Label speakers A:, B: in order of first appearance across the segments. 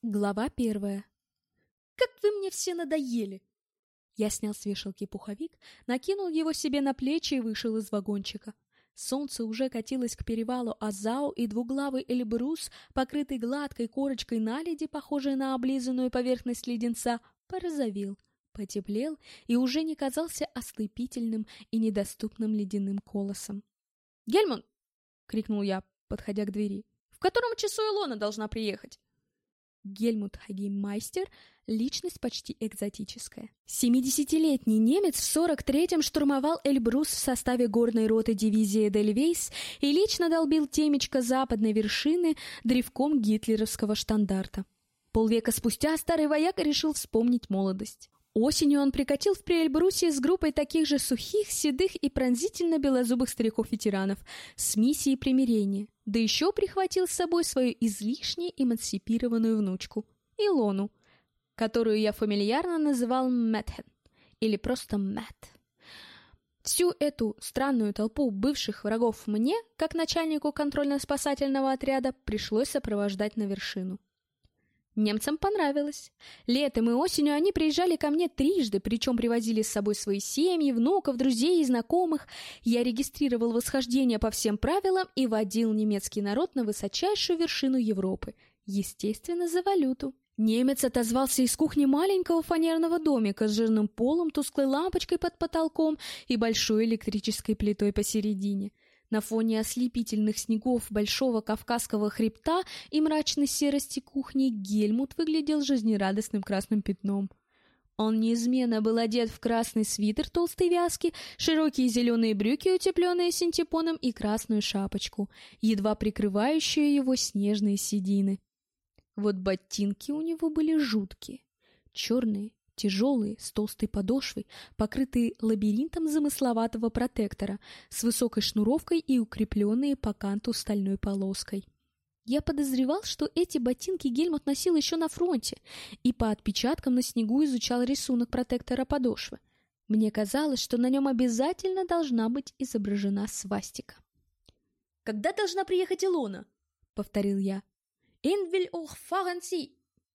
A: Глава 1. «Как вы мне все надоели!» Я снял с вешалки пуховик, накинул его себе на плечи и вышел из вагончика. Солнце уже катилось к перевалу Азау, и двуглавый Эльбрус, покрытый гладкой корочкой наледи, похожей на облизанную поверхность леденца, порозовел, потеплел и уже не казался ослепительным и недоступным ледяным колосом. «Гельмут!» — крикнул я, подходя к двери. «В котором часу Илона должна приехать?» Гельмут Хагеймайстер — личность почти экзотическая. 70-летний немец в 43-м штурмовал Эльбрус в составе горной роты дивизии Эдельвейс и лично долбил темечко западной вершины древком гитлеровского штандарта. Полвека спустя старый вояк решил вспомнить молодость. Осенью он прикатил в Приэльбрусе с группой таких же сухих, седых и пронзительно белозубых стариков-ветеранов с миссией примирения, да еще прихватил с собой свою излишне эмансипированную внучку, Илону, которую я фамильярно называл Мэтхен, или просто Мэт. Всю эту странную толпу бывших врагов мне, как начальнику контрольно-спасательного отряда, пришлось сопровождать на вершину. Немцам понравилось. Летом и осенью они приезжали ко мне трижды, причем привозили с собой свои семьи, внуков, друзей и знакомых. Я регистрировал восхождение по всем правилам и водил немецкий народ на высочайшую вершину Европы, естественно, за валюту. Немец отозвался из кухни маленького фанерного домика с жирным полом, тусклой лампочкой под потолком и большой электрической плитой посередине. На фоне ослепительных снегов большого Кавказского хребта и мрачной серости кухни Гельмут выглядел жизнерадостным красным пятном. Он неизменно был одет в красный свитер толстой вязки, широкие зеленые брюки, утепленные синтепоном, и красную шапочку, едва прикрывающую его снежные седины. Вот ботинки у него были жуткие, черные, тяжелые, с толстой подошвой, покрытые лабиринтом замысловатого протектора, с высокой шнуровкой и укрепленные по канту стальной полоской. Я подозревал, что эти ботинки Гельмут носил еще на фронте, и по отпечаткам на снегу изучал рисунок протектора подошвы. Мне казалось, что на нем обязательно должна быть изображена свастика. «Когда должна приехать Илона?» — повторил я. «Ин виль ох фарен си?»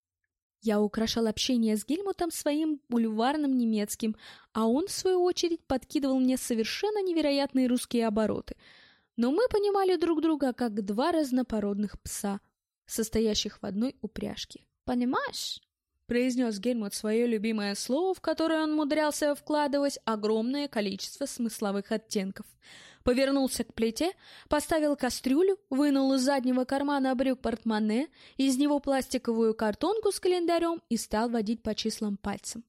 A: Я украшал общение с Гельмутом своим бульварным немецким, а он, в свою очередь, подкидывал мне совершенно невероятные русские обороты. Но мы понимали друг друга как два разнопородных пса, состоящих в одной упряжке. «Понимаешь?» — произнес Гельмут свое любимое слово, в которое он умудрялся вкладывать огромное количество смысловых оттенков. Повернулся к плите, поставил кастрюлю, вынул из заднего кармана брюк портмоне, из него пластиковую картонку с календарем и стал водить по числам пальцем.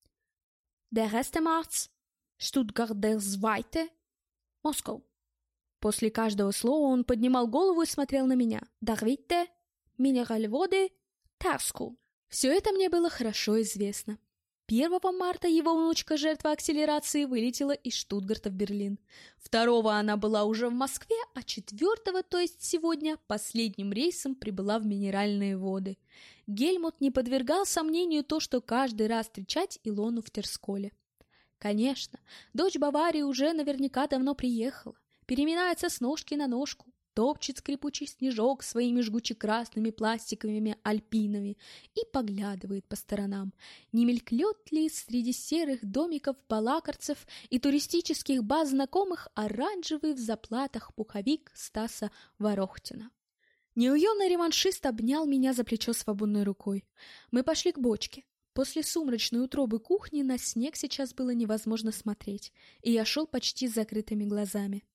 A: «Der 1. März, Stuttgart der 2. Москва». После каждого слова он поднимал голову и смотрел на меня. «Der 3. Mineralwode, Terschow». Все это мне было хорошо известно. 1 марта его внучка, жертва акселерации, вылетела из Штутгарта в Берлин. 2 она была уже в Москве, а 4, то есть сегодня, последним рейсом прибыла в Минеральные воды. Гельмут не подвергал сомнению то, что каждый раз встречать Илону в Терсколе. Конечно, дочь Баварии уже наверняка давно приехала, переминается с ножки на ножку, топчет скрипучий снежок своими жгуче-красными пластиковыми альпинами и поглядывает по сторонам, не мелькнет ли среди серых домиков балакарцев и туристических баз знакомых оранжевый в заплатах пуховик Стаса Ворохтина. Неуемный реваншист обнял меня за плечо свободной рукой. Мы пошли к бочке. После сумрачной утробы кухни на снег сейчас было невозможно смотреть, и я шел почти с закрытыми глазами.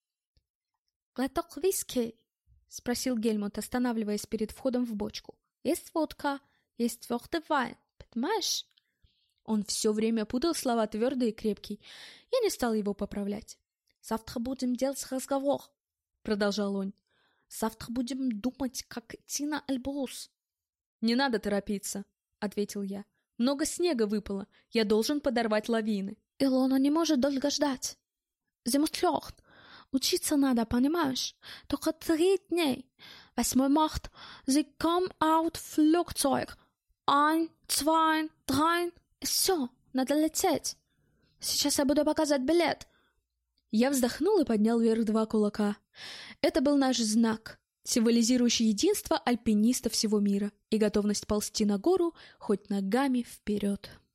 A: «Глоток виски?» — спросил Гельмут, останавливаясь перед входом в бочку. «Есть водка, есть твердый вайн, понимаешь?» Он все время путал слова «твердый» и «крепкий». Я не стал его поправлять. «Завтра будем делать разговор», — продолжал он. «Завтра будем думать, как идти на Эльбрус». «Не надо торопиться», — ответил я. «Много снега выпало, я должен подорвать лавины». «Илона не может долго ждать. Sie muss fort. Учиться надо, понимаешь? Только 3 дней. 8 марта. Sie come out Flugzeug. 1, 2, 3. Все, надо лететь. Сейчас я буду показывать билет». Я вздохнул и поднял вверх 2 кулака. Это был наш знак. символизирующий единство альпинистов всего мира и готовность ползти на гору хоть ногами вперед.